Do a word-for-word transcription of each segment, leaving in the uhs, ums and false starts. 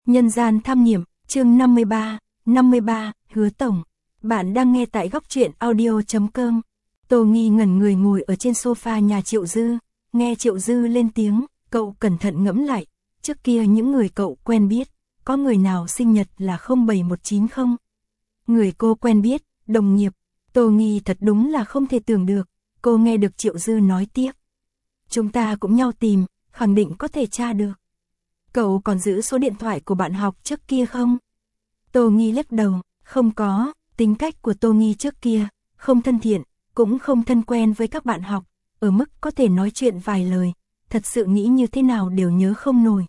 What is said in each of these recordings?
Nhân gian tham nghiệm, chương năm mươi ba, năm mươi ba, Hứa Tổng. Bạn đang nghe tại góc truyện audio chấm com. Tô Nghi ngẩn người ngồi ở trên sofa nhà Triệu Dư, nghe Triệu Dư lên tiếng, cậu cẩn thận ngẫm lại, trước kia những người cậu quen biết, có người nào sinh nhật là không bảy một chín không? Người cô quen biết, đồng nghiệp, Tô Nghi thật đúng là không thể tưởng được, cô nghe được Triệu Dư nói tiếp. Chúng ta cũng nhau tìm, khẳng định có thể tra được. Cậu còn giữ số điện thoại của bạn học trước kia không? Tô Nghi lắc đầu, không có, tính cách của Tô Nghi trước kia, không thân thiện, cũng không thân quen với các bạn học, ở mức có thể nói chuyện vài lời, thật sự nghĩ như thế nào đều nhớ không nổi.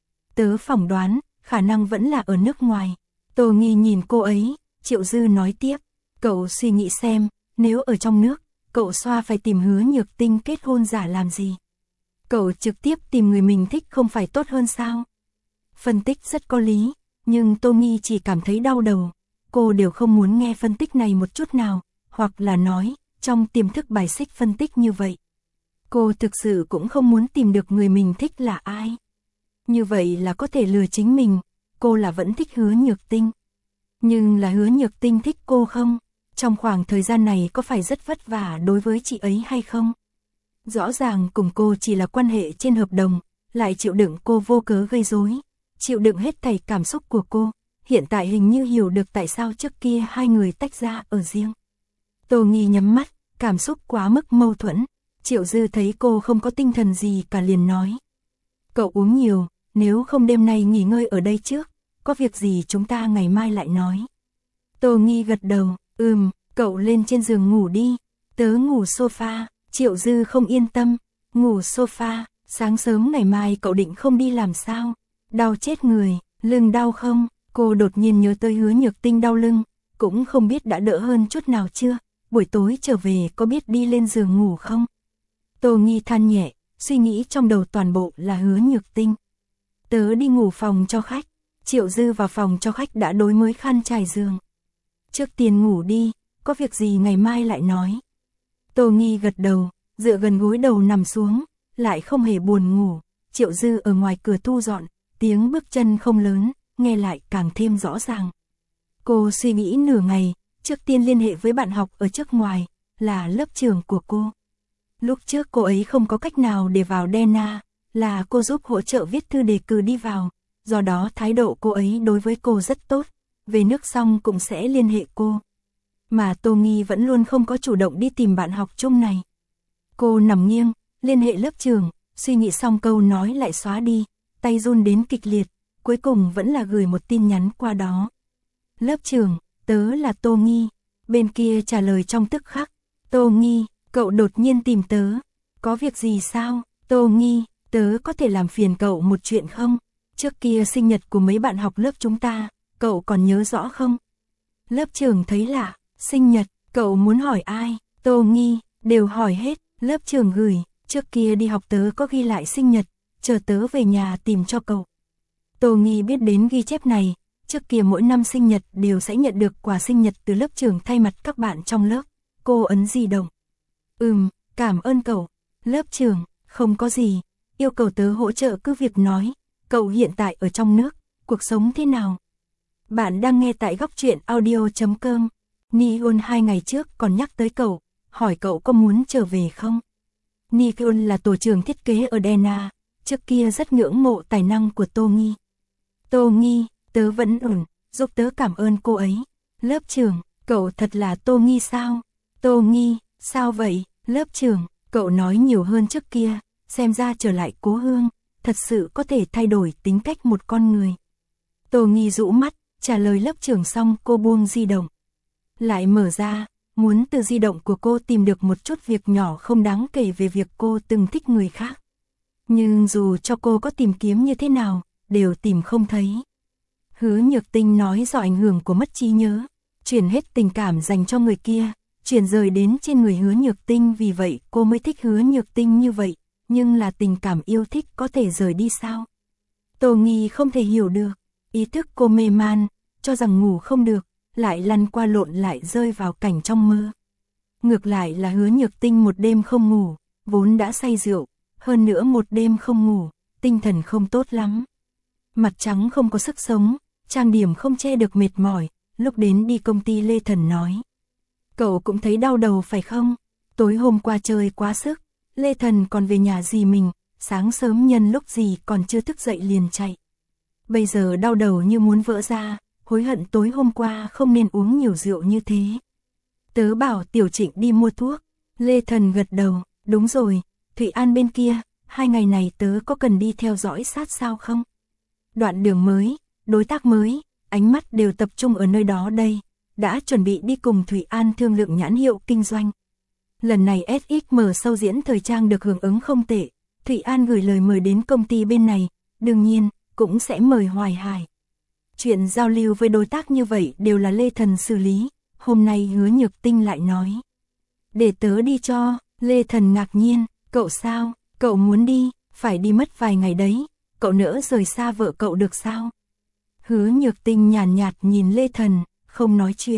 Tớ phỏng đoán, khả năng vẫn là ở nước ngoài. Tô Nghi nhìn cô ấy, Triệu Dư nói tiếp, cậu suy nghĩ xem, nếu ở trong nước, cậu xoa phải tìm Hứa Nhược Tinh kết hôn giả làm gì? Cậu trực tiếp tìm người mình thích không phải tốt hơn sao? Phân tích rất có lý, nhưng Tô Nghi chỉ cảm thấy đau đầu. Cô đều không muốn nghe phân tích này một chút nào, hoặc là nói, trong tiềm thức bài xích phân tích như vậy. Cô thực sự cũng không muốn tìm được người mình thích là ai. Như vậy là có thể lừa chính mình, cô là vẫn thích Hứa Nhược Tinh. Nhưng là Hứa Nhược Tinh thích cô không? Trong khoảng thời gian này có phải rất vất vả đối với chị ấy hay không? Rõ ràng cùng cô chỉ là quan hệ trên hợp đồng, lại chịu đựng cô vô cớ gây rối, chịu đựng hết thảy cảm xúc của cô, hiện tại hình như hiểu được tại sao trước kia hai người tách ra ở riêng. Tô Nghi nhắm mắt, cảm xúc quá mức mâu thuẫn, Triệu Dư thấy cô không có tinh thần gì cả liền nói. Cậu uống nhiều, nếu không đêm nay nghỉ ngơi ở đây trước, có việc gì chúng ta ngày mai lại nói. Tô Nghi gật đầu, ừm, cậu lên trên giường ngủ đi, tớ ngủ sofa. Triệu Dư không yên tâm, ngủ sofa, sáng sớm ngày mai cậu định không đi làm sao? Đau chết người, lưng đau không? Cô đột nhiên nhớ tới Hứa Nhược Tinh đau lưng, cũng không biết đã đỡ hơn chút nào chưa, buổi tối trở về có biết đi lên giường ngủ không? Tô Nghi than nhẹ, suy nghĩ trong đầu toàn bộ là Hứa Nhược Tinh. Tớ đi ngủ phòng cho khách, Triệu Dư vào phòng cho khách đã đối mới khăn trải giường. Trước tiên ngủ đi, có việc gì ngày mai lại nói. Tô Nghi gật đầu, dựa gần gối đầu nằm xuống, lại không hề buồn ngủ. Triệu Dư ở ngoài cửa thu dọn, tiếng bước chân không lớn, nghe lại càng thêm rõ ràng. Cô suy nghĩ nửa ngày, trước tiên liên hệ với bạn học ở trước ngoài, là lớp trưởng của cô. Lúc trước cô ấy không có cách nào để vào đê en a, là cô giúp hỗ trợ viết thư đề cử đi vào, do đó thái độ cô ấy đối với cô rất tốt, về nước xong cũng sẽ liên hệ cô. Mà Tô Nghi vẫn luôn không có chủ động đi tìm bạn học chung này. Cô nằm nghiêng, liên hệ lớp trưởng, suy nghĩ xong câu nói lại xóa đi, tay run đến kịch liệt, cuối cùng vẫn là gửi một tin nhắn qua đó. Lớp trưởng, tớ là Tô Nghi, bên kia trả lời trong tức khắc. Tô Nghi, cậu đột nhiên tìm tớ, có việc gì sao? Tô Nghi, tớ có thể làm phiền cậu một chuyện không? Trước kia sinh nhật của mấy bạn học lớp chúng ta, cậu còn nhớ rõ không? Lớp trưởng thấy lạ. Sinh nhật, cậu muốn hỏi ai? Tô Nghi, đều hỏi hết, lớp trưởng gửi, trước kia đi học tớ có ghi lại sinh nhật, chờ tớ về nhà tìm cho cậu. Tô Nghi biết đến ghi chép này, trước kia mỗi năm sinh nhật đều sẽ nhận được quà sinh nhật từ lớp trưởng thay mặt các bạn trong lớp. Cô ấn di động. Ừm, cảm ơn cậu. Lớp trưởng, không có gì, yêu cầu tớ hỗ trợ cứ việc nói, cậu hiện tại ở trong nước, cuộc sống thế nào? Bạn đang nghe tại góc truyện audio chấm com. Nion hai ngày trước còn nhắc tới cậu, hỏi cậu có muốn trở về không? Nion là tổ trưởng thiết kế ở đê en a, trước kia rất ngưỡng mộ tài năng của Tô Nghi. Tô Nghi, tớ vẫn ổn, giúp tớ cảm ơn cô ấy. Lớp trưởng, cậu thật là Tô Nghi sao? Tô Nghi, sao vậy? Lớp trưởng, cậu nói nhiều hơn trước kia, xem ra trở lại cố hương, thật sự có thể thay đổi tính cách một con người. Tô Nghi rũ mắt, trả lời lớp trưởng xong cô buông di động. Lại mở ra, muốn từ di động của cô tìm được một chút việc nhỏ không đáng kể về việc cô từng thích người khác. Nhưng dù cho cô có tìm kiếm như thế nào, đều tìm không thấy. Hứa Nhược Tinh nói do ảnh hưởng của mất trí nhớ, chuyển hết tình cảm dành cho người kia, chuyển rời đến trên người Hứa Nhược Tinh, vì vậy cô mới thích Hứa Nhược Tinh như vậy, nhưng là tình cảm yêu thích có thể rời đi sao? Tô Nghi không thể hiểu được, ý thức cô mê man, cho rằng ngủ không được, lại lăn qua lộn lại rơi vào cảnh trong mơ. Ngược lại là Hứa Nhược Tinh một đêm không ngủ, vốn đã say rượu, hơn nữa một đêm không ngủ, tinh thần không tốt lắm. mặt trắng không có sức sống, trang điểm không che được mệt mỏi, lúc đến đi công ty Lê Thần nói. Cậu cũng thấy đau đầu phải không? Tối hôm qua chơi quá sức, Lê Thần còn về nhà dì mình, sáng sớm nhân lúc dì còn chưa thức dậy liền chạy. Bây giờ đau đầu như muốn vỡ ra, hối hận tối hôm qua không nên uống nhiều rượu như thế. Tớ bảo Tiểu Trịnh đi mua thuốc, Lê Thần gật đầu, đúng rồi, Thụy An bên kia, hai ngày này tớ có cần đi theo dõi sát sao không? Đoạn đường mới, đối tác mới, ánh mắt đều tập trung ở nơi đó đây, đã chuẩn bị đi cùng Thụy An thương lượng nhãn hiệu kinh doanh. Lần này ét ích em show diễn thời trang được hưởng ứng không tệ, Thụy An gửi lời mời đến công ty bên này, đương nhiên, cũng sẽ mời Hoài Hải. Chuyện giao lưu với đối tác như vậy đều là Lê Thần xử lý, hôm nay Hứa Nhược Tinh lại nói. Để tớ đi cho, Lê Thần ngạc nhiên, cậu sao, cậu muốn đi, phải đi mất vài ngày đấy, cậu nỡ rời xa vợ cậu được sao? Hứa Nhược Tinh nhàn nhạt, nhạt nhìn Lê Thần, không nói chuyện.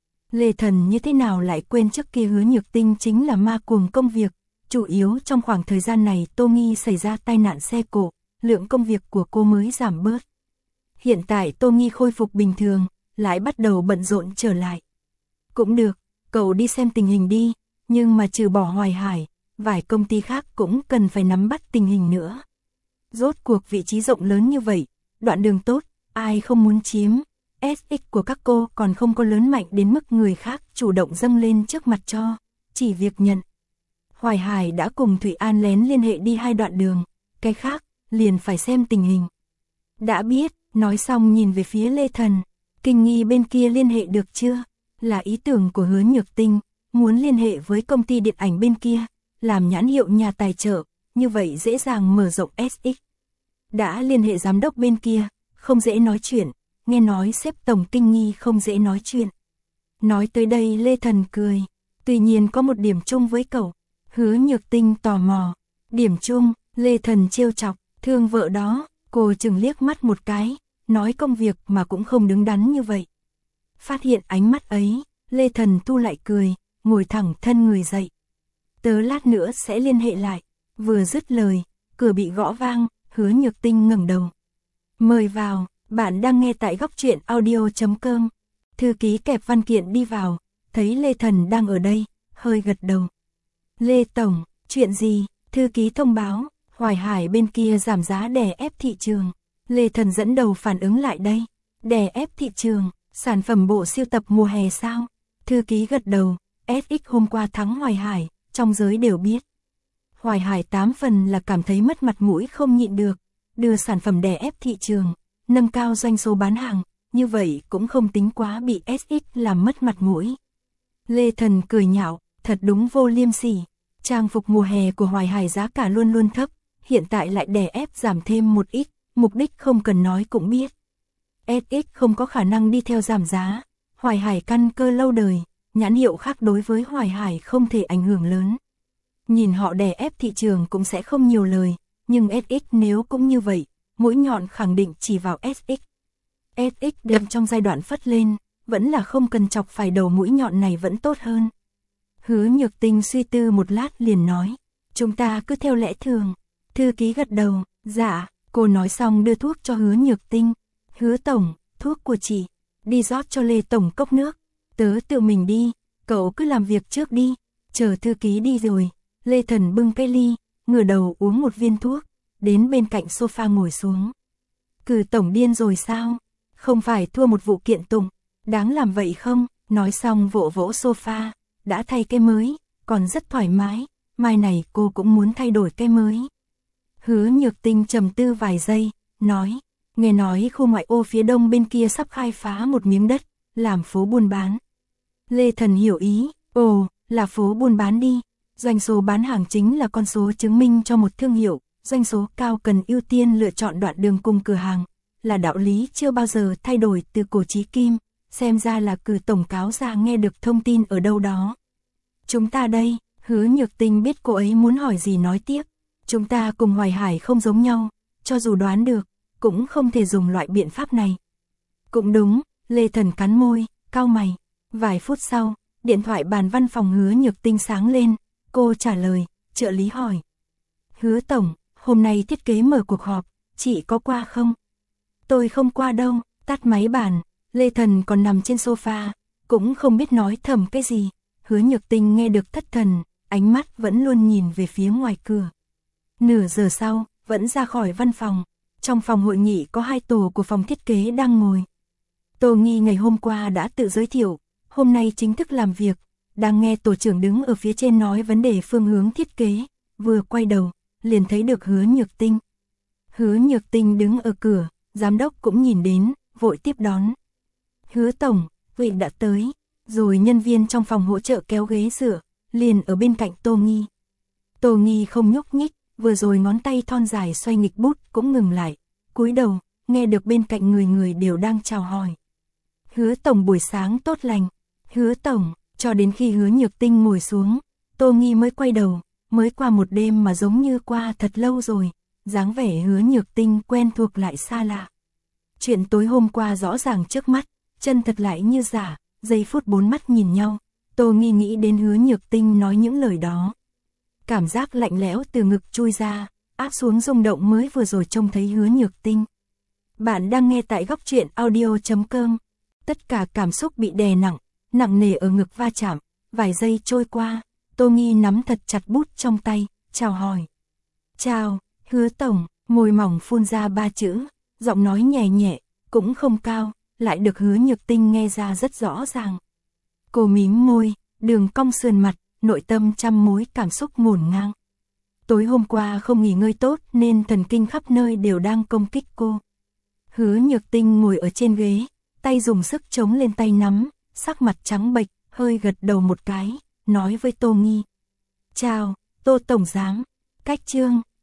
Lê Thần như thế nào lại quên trước kia Hứa Nhược Tinh chính là ma cuồng công việc, chủ yếu trong khoảng thời gian này Tô Nghi xảy ra tai nạn xe cộ, lượng công việc của cô mới giảm bớt. Hiện tại Tô Nghi khôi phục bình thường, lại bắt đầu bận rộn trở lại. Cũng được, cậu đi xem tình hình đi, nhưng mà trừ bỏ Hoài Hải, vài công ty khác cũng cần phải nắm bắt tình hình nữa. Rốt cuộc vị trí rộng lớn như vậy, đoạn đường tốt, ai không muốn chiếm, ét ích của các cô còn không có lớn mạnh đến mức người khác chủ động dâng lên trước mặt cho, chỉ việc nhận. Hoài Hải đã cùng Thụy An lén liên hệ đi hai đoạn đường, cái khác, liền phải xem tình hình. Đã biết, nói xong nhìn về phía Lê Thần, Kinh Nghi bên kia liên hệ được chưa? Là ý tưởng của Hứa Nhược Tinh, muốn liên hệ với công ty điện ảnh bên kia, làm nhãn hiệu nhà tài trợ, như vậy dễ dàng mở rộng ét ích. Đã liên hệ giám đốc bên kia, không dễ nói chuyện, nghe nói sếp tổng Kinh Nghi không dễ nói chuyện. Nói tới đây Lê Thần cười, tuy nhiên có một điểm chung với cậu. Hứa Nhược Tinh tò mò, điểm chung, Lê Thần trêu chọc, thương vợ đó, cô chừng liếc mắt một cái, nói công việc mà cũng không đứng đắn như vậy. Phát hiện ánh mắt ấy, Lê Thần thu lại cười, ngồi thẳng thân người dậy. Tớ lát nữa sẽ liên hệ lại, vừa dứt lời, cửa bị gõ vang, Hứa Nhược Tinh ngẩng đầu. Mời vào, bạn đang nghe tại góc truyện audio chấm com. Thư ký kẹp văn kiện đi vào, thấy Lê Thần đang ở đây, hơi gật đầu. Lê Tổng, chuyện gì? Thư ký thông báo, Hoài Hải bên kia giảm giá đè ép thị trường. Lê Thần dẫn đầu phản ứng lại đây. Đè ép thị trường, sản phẩm bộ siêu tập mùa hè sao? Thư ký gật đầu, ét ích hôm qua thắng Hoài Hải, trong giới đều biết. Hoài Hải tám phần là cảm thấy mất mặt mũi không nhịn được, đưa sản phẩm đè ép thị trường, nâng cao doanh số bán hàng, như vậy cũng không tính quá bị ét ích làm mất mặt mũi. Lê Thần cười nhạo, thật đúng vô liêm sỉ. Trang phục mùa hè của Hoài Hải giá cả luôn luôn thấp, hiện tại lại đè ép giảm thêm một ít, mục đích không cần nói cũng biết. ét ích không có khả năng đi theo giảm giá, Hoài Hải căn cơ lâu đời, nhãn hiệu khác đối với Hoài Hải không thể ảnh hưởng lớn. Nhìn họ đè ép thị trường cũng sẽ không nhiều lời, nhưng ét ích nếu cũng như vậy, mũi nhọn khẳng định chỉ vào ét ích. ét ích đang trong giai đoạn phất lên, vẫn là không cần chọc phải đầu mũi nhọn này vẫn tốt hơn. Hứa Nhược Tinh suy tư một lát liền nói, chúng ta cứ theo lẽ thường. Thư ký gật đầu, dạ, cô nói xong đưa thuốc cho Hứa Nhược Tinh. Hứa Tổng, thuốc của chị, đi rót cho Lê Tổng cốc nước. Tớ tự mình đi, cậu cứ làm việc trước đi. Chờ thư ký đi rồi, Lê Thần bưng cái ly, ngửa đầu uống một viên thuốc, đến bên cạnh sofa ngồi xuống. Cử Tổng điên rồi sao? Không phải thua một vụ kiện tụng, đáng làm vậy không? Nói xong vỗ vỗ sofa. Đã thay cái mới, còn rất thoải mái, mai này cô cũng muốn thay đổi cái mới. Hứa Nhược Tinh trầm tư vài giây, nói, nghe nói khu ngoại ô phía đông bên kia sắp khai phá một miếng đất, làm phố buôn bán. Lê Thần hiểu ý, ồ, là phố buôn bán đi, doanh số bán hàng chính là con số chứng minh cho một thương hiệu, doanh số cao cần ưu tiên lựa chọn đoạn đường cùng cửa hàng, là đạo lý chưa bao giờ thay đổi từ cổ chí kim. Xem ra là Cử Tổng cáo ra nghe được thông tin ở đâu đó. Chúng ta đây, Hứa Nhược Tinh biết cô ấy muốn hỏi gì nói tiếp. Chúng ta cùng Hoài Hải không giống nhau, cho dù đoán được, cũng không thể dùng loại biện pháp này. Cũng đúng, Lê Thần cắn môi, cau mày. Vài phút sau, điện thoại bàn văn phòng Hứa Nhược Tinh sáng lên, cô trả lời, trợ lý hỏi. Hứa Tổng, hôm nay thiết kế mở cuộc họp, chị có qua không? Tôi không qua đâu, tắt máy bàn, Lê Thần còn nằm trên sofa, cũng không biết nói thầm cái gì. Hứa Nhược Tinh nghe được thất thần, ánh mắt vẫn luôn nhìn về phía ngoài cửa. Nửa giờ sau, vẫn ra khỏi văn phòng. Trong phòng hội nghị có hai tổ của phòng thiết kế đang ngồi. Tô Nghi ngày hôm qua đã tự giới thiệu, hôm nay chính thức làm việc, đang nghe tổ trưởng đứng ở phía trên nói vấn đề phương hướng thiết kế, vừa quay đầu, liền thấy được Hứa Nhược Tinh. Hứa Nhược Tinh đứng ở cửa, giám đốc cũng nhìn đến, vội tiếp đón. Hứa tổng, vị đã tới, rồi nhân viên trong phòng hỗ trợ kéo ghế dựa, liền ở bên cạnh Tô Nghi. Tô Nghi không nhúc nhích, vừa rồi ngón tay thon dài xoay nghịch bút cũng ngừng lại, cúi đầu, nghe được bên cạnh người người đều đang chào hỏi. Hứa tổng buổi sáng tốt lành, Hứa tổng, cho đến khi Hứa Nhược Tinh ngồi xuống, Tô Nghi mới quay đầu, mới qua một đêm mà giống như qua thật lâu rồi, dáng vẻ Hứa Nhược Tinh quen thuộc lại xa lạ. Chuyện tối hôm qua rõ ràng trước mắt, chân thật lại như giả, giây phút bốn mắt nhìn nhau, Tô Nghi nghĩ đến Hứa Nhược Tinh nói những lời đó. Cảm giác lạnh lẽo từ ngực chui ra, áp xuống rung động mới vừa rồi trông thấy Hứa Nhược Tinh. Bạn đang nghe tại góc truyện audio chấm com. Tất cả cảm xúc bị đè nặng, nặng nề ở ngực va chạm, vài giây trôi qua, Tô Nghi nắm thật chặt bút trong tay, chào hỏi. Chào, Hứa tổng, môi mỏng phun ra ba chữ, giọng nói nhẹ nhẹ, cũng không cao, lại được Hứa Nhược Tinh nghe ra rất rõ ràng. Cô mím môi, đường cong sườn mặt, nội tâm trăm mối cảm xúc ngổn ngang. Tối hôm qua không nghỉ ngơi tốt nên thần kinh khắp nơi đều đang công kích cô. Hứa Nhược Tinh ngồi ở trên ghế, tay dùng sức chống lên tay nắm, sắc mặt trắng bệch, hơi gật đầu một cái, nói với Tô Nghi. Chào, Tô tổng giám, cách chương.